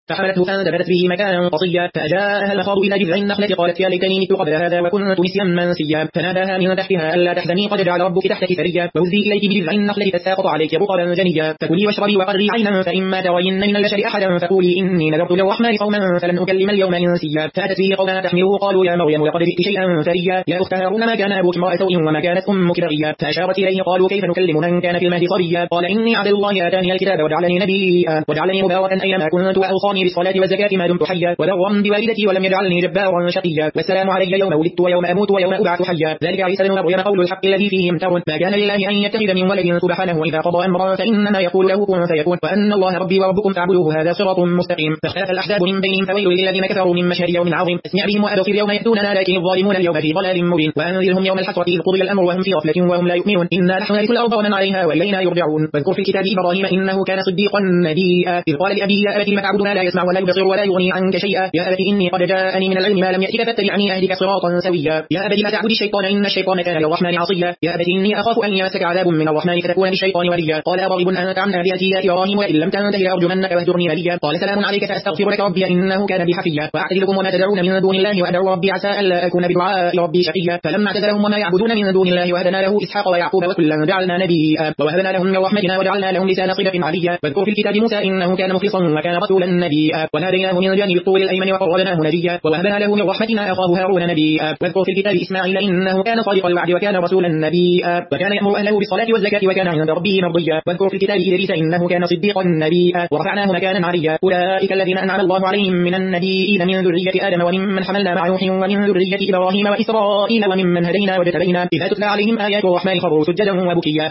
فحملته فانتبذت به مكانا قصيا فأجاءها المخاض إلى جذع النخلة قالت يا ليتني مت قبل هذا وكنت نسيا منسيا فناداها من تحتها ألا تحزني قد جعل ربك تحتك سريا وهزي إليك بجذع النخلة تساقط عليك رطبا جنيا فكلي واشربي وقري عينا فإما ترين من البشر أحدا فقولي إني نذرت للرحمن صوما فلن أكلم اليوم إنسيا فأتت به قومها تحمله قالوا يا مريم لقد جئت شيئا فريا يا أخت هارون ما كان أبوك امرأ سوء وما كانت أمك بغيا فأشارت إليه قالوا كيف نكلم من كان في المهد صبيا قال إني عبد الله آتاني الكتاب وجعلني نبيا وجعلني مباركا أينما كنت وأوصاني بالصلاة والزكاة ما دمت حيا وبرا بوالدتي ولم يجعلني جبارا شقيا والسلام علي يوم ولدت ويوم أموت ويوم أبعث حيا ذلك عيسى بن مريم قول الحق الذي فيه يمترون ما كان لله أن يتخذ من ولد سبحانه وإذا قضى أمرا فإنما يقول له كن فيكون وأن الله ربي وربكم فاعبدوه هذا صراط مستقيم فاختلف الأحزاب من بينهم فويل للذين كفروا من مشهد يوم عظيم اسمع بهم وأبصر يوم يأتوننا لكن الظالمون اليوم في ضلال مبين وأنذرهم يوم الحسرة إذ قضي الأمر وهم في غفلة وهم لا يؤمنون إنا نحن نرث الأرض ومن عليها وإلينا يرجعون واذكر في الكتاب إبراهيم إنه كان صديقا نبيا إذ قال لأبيه يا أبت لم تعبد ما لا يسمع ولا يبصر ولا يغني عنك شيئا يا أبت إني قد جاءني من العلم ما لم يأتك فاتبعني أهدك صراطا سويا يا أبت لا تعبد الشيطان إن الشيطان كان للرحمن عصيا يا أبت إني أخاف أن يمسك عذاب من الرحمن فتكون للشيطان وليا قال أراغب أنت عن آلهتي يا إبراهيم وإن لم تنته لأرجمنك واهجرني مليا قال سلام عليك سأستغفر لك ربي إنه كان بي حفيا وأعتزلكم وما تدعون من دون الله وأدعو ربي عسى ألا أكون بدعاء ربي شقيا فلما اعتزلهم وما يعبدون من دون الله وهدنا له إسحاق ويعقوب وكلا جعلنا نبيا ووهبنا لهم من رحمتنا وجعلنا لهم لسان صدق عليا واذكر في الكتاب موسى إنه كان مخلصا وكان رسولا نبيا وناديناه من جانب الطور الأيمن وقربناه نجيا ووهبنا له من رحمتنا أخاه هارون نبيا واذكر في الكتاب إسماعيل إنه كان صادق الوعد وكان رسولا نبيا وكان يأمر أهله بالصلاة والزكاة وكان عند ربه مرضيا واذكر في الكتاب إدريس إنه كان صديقا نبيا ورفعناه مكانا عليا أولئك الذين أنعم الله عليهم من النبيين من ذرية آدم وممن حملنا مع نوح ومن ذرية إبراهيم وإسرائيل وممن هدينا واجتبينا إذا تتلى عليهم آيات الرحمن خروا سجدا وبكيا